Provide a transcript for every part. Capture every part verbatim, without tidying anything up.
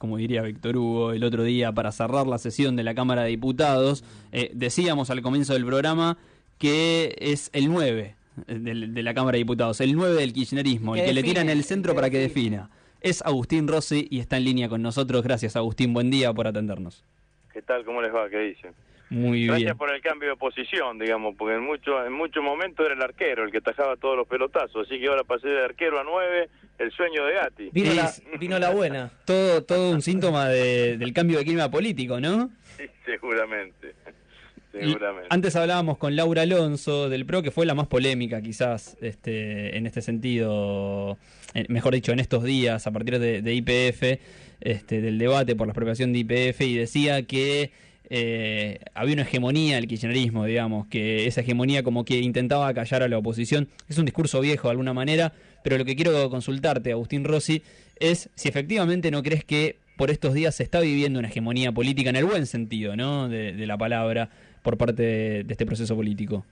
como diría Víctor Hugo, el otro día para cerrar la sesión de la Cámara de Diputados. Eh, decíamos al comienzo del programa que es el nueve de, de la Cámara de Diputados, el nueve del kirchnerismo, el que, que define, le tira en el centro el para que defina. Es Agustín Rossi y está en línea con nosotros. Gracias, Agustín. Buen día por atendernos. ¿Qué tal? ¿Cómo les va? ¿Qué dicen? Muy Gracias bien. por el cambio de posición, digamos, porque en muchos en mucho momentos era el arquero el que tajaba todos los pelotazos, así que ahora pasé de arquero a nueve, el sueño de Gatti. Vino, Sí, la, vino la buena. Todo todo un síntoma de, del cambio de clima político, ¿no? Sí, seguramente. Seguramente. Antes hablábamos con Laura Alonso del P R O, que fue la más polémica quizás este, en este sentido, mejor dicho, en estos días, a partir de, de Y P F, este, del debate por la expropiación de Y P F, y decía que eh, había una hegemonía del kirchnerismo, digamos, que esa hegemonía como que intentaba callar a la oposición. Es un discurso viejo de alguna manera, pero lo que quiero consultarte, Agustín Rossi, es si efectivamente no crees que por estos días se está viviendo una hegemonía política en el buen sentido, ¿no?, de, de la palabra, por parte de, de este proceso político.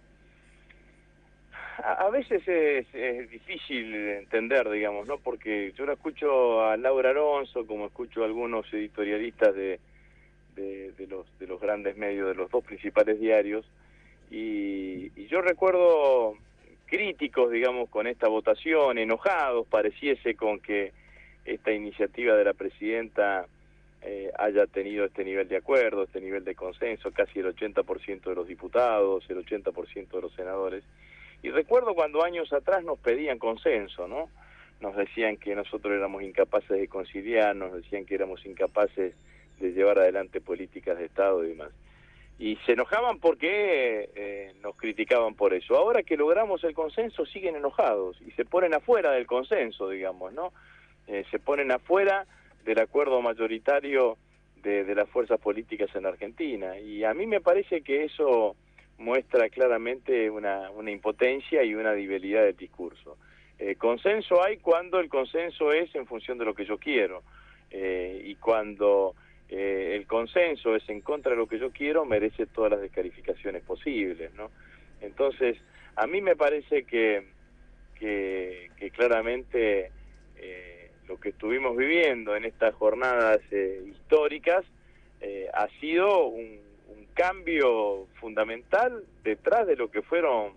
A, a veces es, es difícil entender, digamos, ¿no? Porque yo la escucho a Laura Alonso, como escucho a algunos editorialistas de, de, de los de los grandes medios, de los dos principales diarios, y, y yo recuerdo críticos, digamos, con esta votación, enojados, pareciese con que esta iniciativa de la presidenta Eh, haya tenido este nivel de acuerdo, este nivel de consenso, casi el ochenta por ciento de los diputados, el ochenta por ciento de los senadores. Y recuerdo cuando años atrás nos pedían consenso, ¿no? Nos decían que nosotros éramos incapaces de conciliar, nos decían que éramos incapaces de llevar adelante políticas de Estado y demás. Y se enojaban porque eh, nos criticaban por eso. Ahora que logramos el consenso siguen enojados y se ponen afuera del consenso, digamos, ¿no? Eh, se ponen afuera del acuerdo mayoritario de, de las fuerzas políticas en Argentina. Y a mí me parece que eso muestra claramente una, una impotencia y una debilidad del discurso. Eh, consenso hay cuando el consenso es en función de lo que yo quiero. Eh, y cuando eh, el consenso es en contra de lo que yo quiero, merece todas las descalificaciones posibles, ¿no? Entonces, a mí me parece que, que, que claramente Eh, lo que estuvimos viviendo en estas jornadas eh, históricas eh, ha sido un, un cambio fundamental detrás de lo que fueron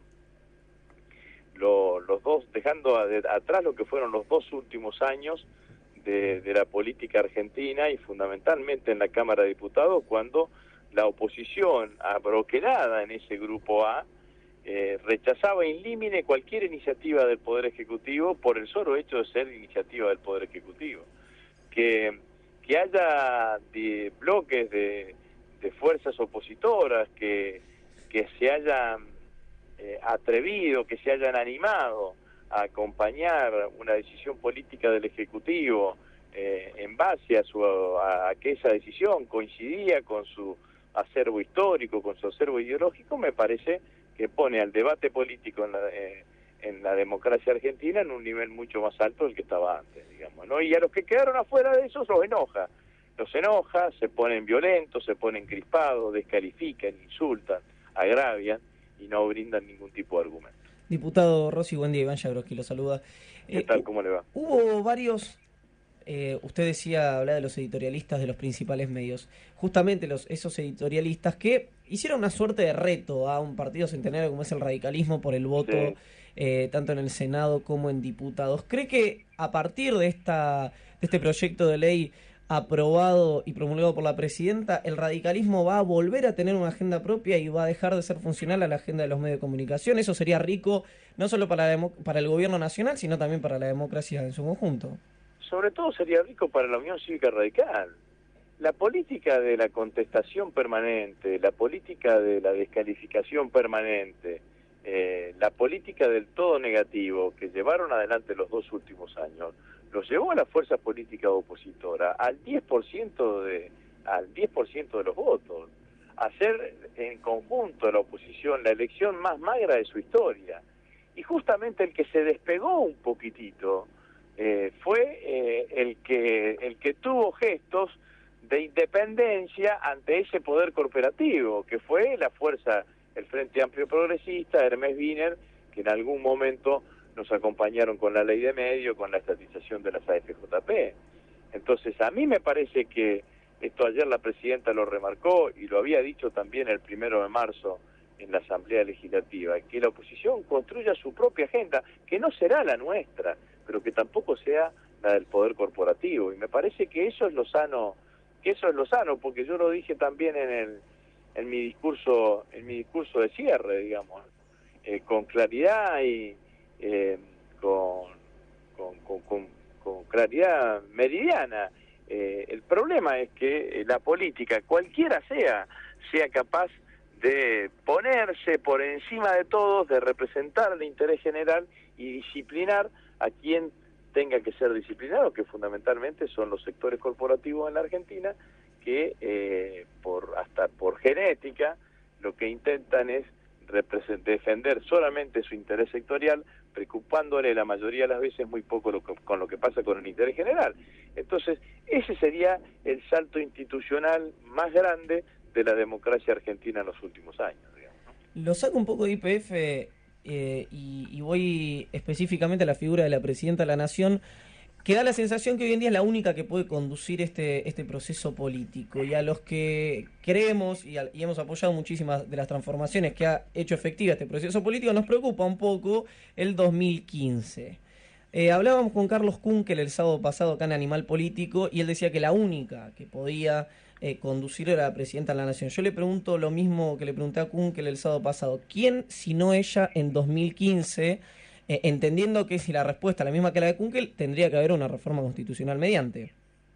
lo, los dos, dejando a, de, atrás lo que fueron los dos últimos años de, de la política argentina y fundamentalmente en la Cámara de Diputados, cuando la oposición abroquelada en ese grupo A Eh, rechazaba in limine cualquier iniciativa del Poder Ejecutivo por el solo hecho de ser iniciativa del Poder Ejecutivo. Que, que haya de bloques de, de fuerzas opositoras que, que se hayan eh, atrevido, que se hayan animado a acompañar una decisión política del Ejecutivo eh, en base a, su, a, a que esa decisión coincidía con su acervo histórico, con su acervo ideológico, me parece que pone al debate político en la, eh, en la democracia argentina en un nivel mucho más alto del que estaba antes, digamos, ¿no? Y a los que quedaron afuera de eso los enoja, los enoja, se ponen violentos, se ponen crispados, descalifican, insultan, agravian y no brindan ningún tipo de argumento. Diputado Rossi, buen día. Iván Jagroski lo saluda. ¿Qué eh, tal? ¿Cómo le va? Hubo varios... Eh, usted decía, hablaba de los editorialistas de los principales medios, justamente los esos editorialistas que hicieron una suerte de reto a un partido centenario como es el radicalismo por el voto, sí. eh, tanto en el Senado como en diputados. ¿Cree que a partir de esta de este proyecto de ley aprobado y promulgado por la presidenta, el radicalismo va a volver a tener una agenda propia y va a dejar de ser funcional a la agenda de los medios de comunicación? Eso sería rico no solo para, la para el gobierno nacional, sino también para la democracia en su conjunto. Sobre todo sería rico para la Unión Cívica Radical. La política de la contestación permanente, la política de la descalificación permanente, eh, la política del todo negativo que llevaron adelante los dos últimos años, los llevó a la fuerza política opositora al diez por ciento de al diez por ciento de los votos, a hacer en conjunto la oposición la elección más magra de su historia. Y justamente el que se despegó un poquitito Eh, fue eh, el que el que tuvo gestos de independencia ante ese poder corporativo, que fue la fuerza, el Frente Amplio Progresista, Hermes Wiener, que en algún momento nos acompañaron con la ley de medio, con la estatización de las A F J P. Entonces, a mí me parece que esto ayer la presidenta lo remarcó y lo había dicho también el primero de marzo en la Asamblea Legislativa, que la oposición construya su propia agenda, que no será la nuestra, pero que tampoco sea la del poder corporativo. Y me parece que eso es lo sano, que eso es lo sano, porque yo lo dije también en el en mi discurso, en mi discurso de cierre, digamos, eh, con claridad y eh, con, con, con, con, con claridad meridiana. Eh, el problema es que la política, cualquiera sea, sea capaz de ponerse por encima de todos, de representar el interés general y disciplinar a quien tenga que ser disciplinado, que fundamentalmente son los sectores corporativos en la Argentina, que eh, por hasta por genética lo que intentan es defender solamente su interés sectorial, preocupándole la mayoría de las veces muy poco lo que, con lo que pasa con el interés general. Entonces, ese sería el salto institucional más grande de la democracia argentina en los últimos años, digamos, ¿no? Lo saco un poco de I P F eh, y, y voy específicamente a la figura de la Presidenta de la Nación, que da la sensación que hoy en día es la única que puede conducir este este proceso político, y a los que creemos y, a, y hemos apoyado muchísimas de las transformaciones que ha hecho efectiva este proceso político, nos preocupa un poco el dos mil quince. Eh, hablábamos con Carlos Kunkel el sábado pasado acá en Animal Político y él decía que la única que podía eh, conducir era la Presidenta de la Nación. Yo le pregunto lo mismo que le pregunté a Kunkel el sábado pasado. ¿Quién, si no ella, en dos mil quince... Eh, entendiendo que si la respuesta es la misma que la de Kunkel, tendría que haber una reforma constitucional mediante?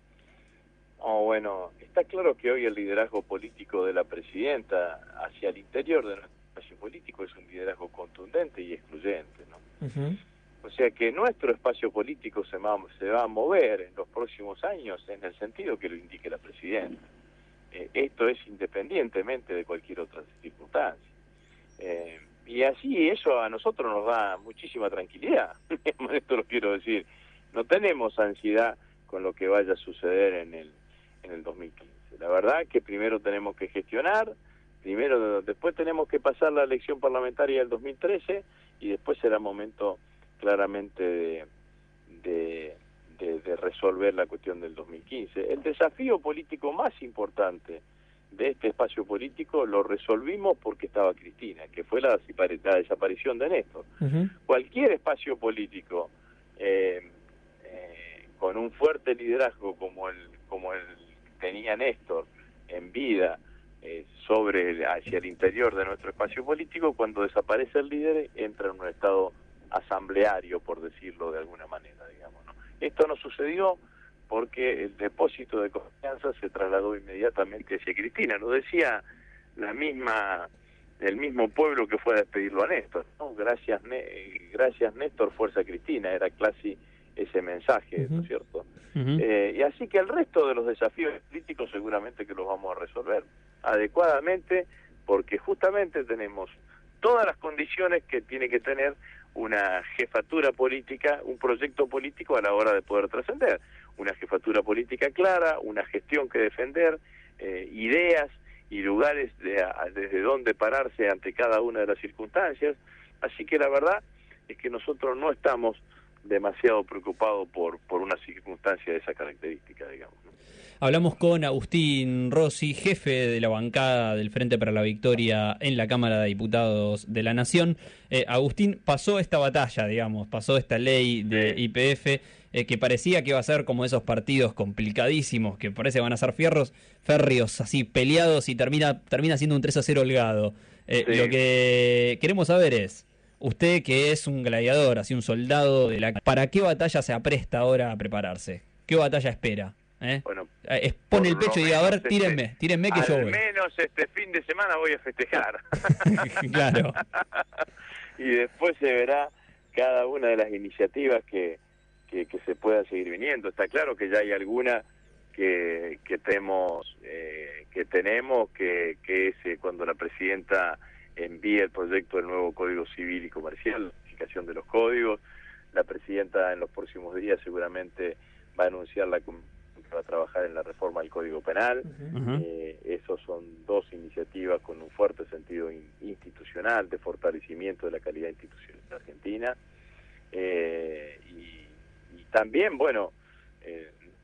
Oh, bueno, está claro que hoy el liderazgo político de la presidenta hacia el interior de nuestro espacio político es un liderazgo contundente y excluyente, ¿no? Uh-huh. O sea que nuestro espacio político se va, se va a mover en los próximos años en el sentido que lo indique la presidenta. Eh, esto es independientemente de cualquier otra circunstancia. Eh, Y así eso a nosotros nos da muchísima tranquilidad. Esto lo quiero decir. No tenemos ansiedad con lo que vaya a suceder en el en el dos mil quince. La verdad que primero tenemos que gestionar, primero después tenemos que pasar la elección parlamentaria del dos mil trece y después será momento claramente de, de, de, de resolver la cuestión del dos mil quince. El desafío político más importante de este espacio político lo resolvimos porque estaba Cristina, que fue la, la desaparición de Néstor. Uh-huh. Cualquier espacio político eh, eh, con un fuerte liderazgo como el como el que tenía Néstor en vida eh, sobre hacia el interior de nuestro espacio político, cuando desaparece el líder entra en un estado asambleario, por decirlo de alguna manera, digamos, ¿no? Esto no sucedió porque el depósito de confianza se trasladó inmediatamente hacia Cristina. Lo decía la misma, el mismo pueblo que fue a despedirlo a Néstor, ¿no? Gracias, gracias Néstor, fuerza Cristina, era casi ese mensaje, uh-huh. ¿no es cierto? Uh-huh. Eh, y así que el resto de los desafíos políticos seguramente que los vamos a resolver adecuadamente, porque justamente tenemos todas las condiciones que tiene que tener una jefatura política, un proyecto político a la hora de poder trascender. Una jefatura política clara, una gestión que defender, eh, ideas y lugares de, a, desde donde pararse ante cada una de las circunstancias. Así que la verdad es que nosotros no estamos demasiado preocupados por, por una circunstancia de esa característica, digamos, ¿no? Hablamos con Agustín Rossi, jefe de la bancada del Frente para la Victoria en la Cámara de Diputados de la Nación. Eh, Agustín, pasó esta batalla, digamos, pasó esta ley de I P F, eh, que parecía que iba a ser como esos partidos complicadísimos, que parece que van a ser fierros, férreos, así, peleados, y termina termina siendo un tres a cero holgado. Eh, sí. Lo que queremos saber es, usted que es un gladiador, así un soldado, de la, ¿para qué batalla se apresta ahora a prepararse? ¿Qué batalla espera? ¿Eh? Bueno, eh, pone el pecho y diga, a ver, tírenme, este, tírenme que yo voy. Al menos este fin de semana voy a festejar. Claro. Y después se verá cada una de las iniciativas que, que, que se puedan seguir viniendo. Está claro que ya hay alguna que, que, tenemos, eh, que tenemos, que, que es eh, cuando la presidenta envíe el proyecto del nuevo Código Civil y Comercial, la modificación de los códigos. La presidenta en los próximos días seguramente va a anunciar la va a trabajar en la reforma del Código Penal. Uh-huh. Eh, esos son dos iniciativas con un fuerte sentido in, institucional, de fortalecimiento de la calidad institucional de Argentina. Eh, y, y también, bueno, eh,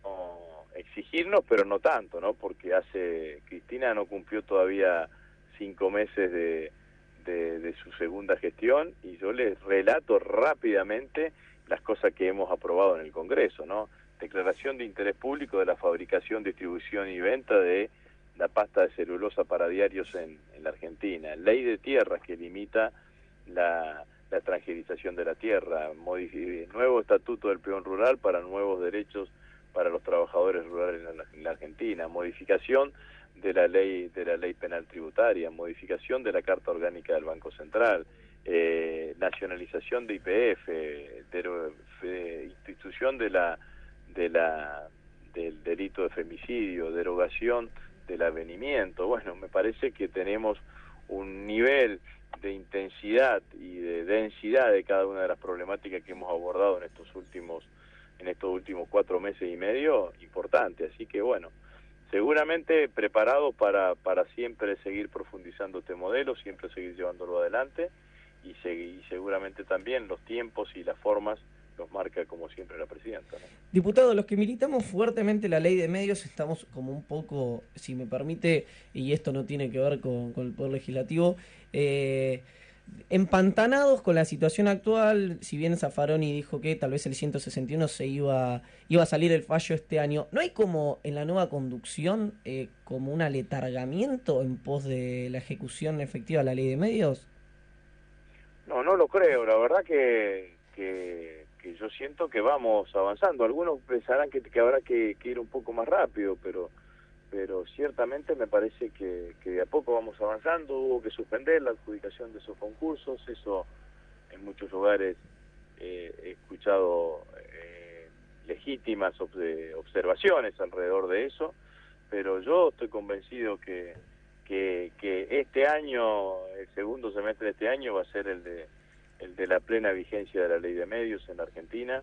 exigirnos, pero no tanto, ¿no? Porque hace Cristina no cumplió todavía cinco meses de, de, de su segunda gestión, y yo les relato rápidamente las cosas que hemos aprobado en el Congreso, ¿no? Declaración de interés público de la fabricación, distribución y venta de la pasta de celulosa para diarios en, en la Argentina, ley de tierras que limita la, la transgerización de la tierra, Modifi- nuevo estatuto del peón rural para nuevos derechos para los trabajadores rurales en la, en la Argentina, modificación de la ley de la ley penal tributaria, modificación de la Carta Orgánica del Banco Central, eh, nacionalización de Y P F, de, de, institución de la de la del delito de femicidio, derogación del avenimiento. Bueno, me parece que tenemos un nivel de intensidad y de densidad de cada una de las problemáticas que hemos abordado en estos últimos en estos últimos cuatro meses y medio importante, así que bueno, seguramente preparados para, para siempre seguir profundizando este modelo, siempre seguir llevándolo adelante, y, segui, y seguramente también los tiempos y las formas los marca como siempre la presidenta, ¿no? Diputado, los que militamos fuertemente la ley de medios estamos como un poco, si me permite, y esto no tiene que ver con, con el Poder Legislativo, eh, empantanados con la situación actual. Si bien Zaffaroni dijo que tal vez el ciento sesenta y uno se iba, iba a salir el fallo este año, ¿no hay como en la nueva conducción eh, como un aletargamiento en pos de la ejecución efectiva de la ley de medios? No, no lo creo, la verdad que, que, que yo siento que vamos avanzando. Algunos pensarán que, que habrá que, que ir un poco más rápido, pero pero ciertamente me parece que, que de a poco vamos avanzando. Hubo que suspender la adjudicación de esos concursos, eso en muchos lugares eh, he escuchado eh, legítimas ob observaciones alrededor de eso, pero yo estoy convencido que, que, que este año, el segundo semestre de este año va a ser el de, el de la plena vigencia de la ley de medios en la Argentina,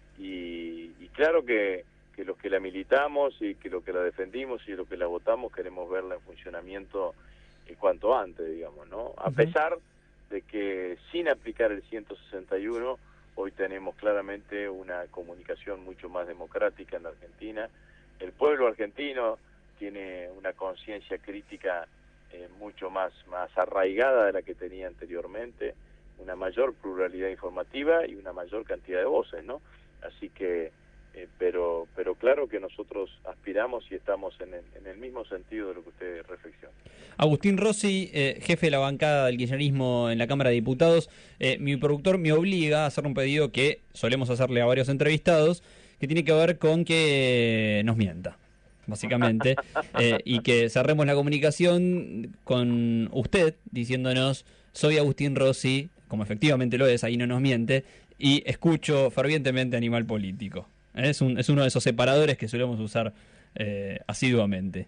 y, y claro que que los que la militamos y que los que la defendimos y los que la votamos queremos verla en funcionamiento en cuanto antes, digamos, ¿no? A uh-huh. pesar de que sin aplicar el ciento sesenta y uno, hoy tenemos claramente una comunicación mucho más democrática en la Argentina. El pueblo argentino tiene una conciencia crítica eh, mucho más, más arraigada de la que tenía anteriormente, una mayor pluralidad informativa y una mayor cantidad de voces, ¿no? Así que Eh, pero pero claro que nosotros aspiramos y estamos en el, en el mismo sentido de lo que usted reflexiona. Agustín Rossi, eh, jefe de la bancada del kirchnerismo en la Cámara de Diputados, eh, mi productor me obliga a hacer un pedido que solemos hacerle a varios entrevistados, que tiene que ver con que nos mienta, básicamente, eh, y que cerremos la comunicación con usted diciéndonos: soy Agustín Rossi, como efectivamente lo es, ahí no nos miente, y escucho fervientemente Animal Político. Es, un, es uno de esos separadores que solemos usar eh, asiduamente.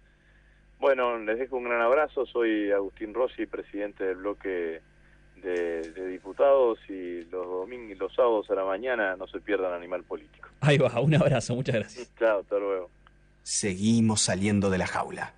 Bueno, les dejo un gran abrazo. Soy Agustín Rossi, presidente del bloque de, de diputados, y los domingos y los sábados a la mañana no se pierdan Animal Político. Ahí va, un abrazo, muchas gracias. Chao, hasta luego. Seguimos saliendo de la jaula.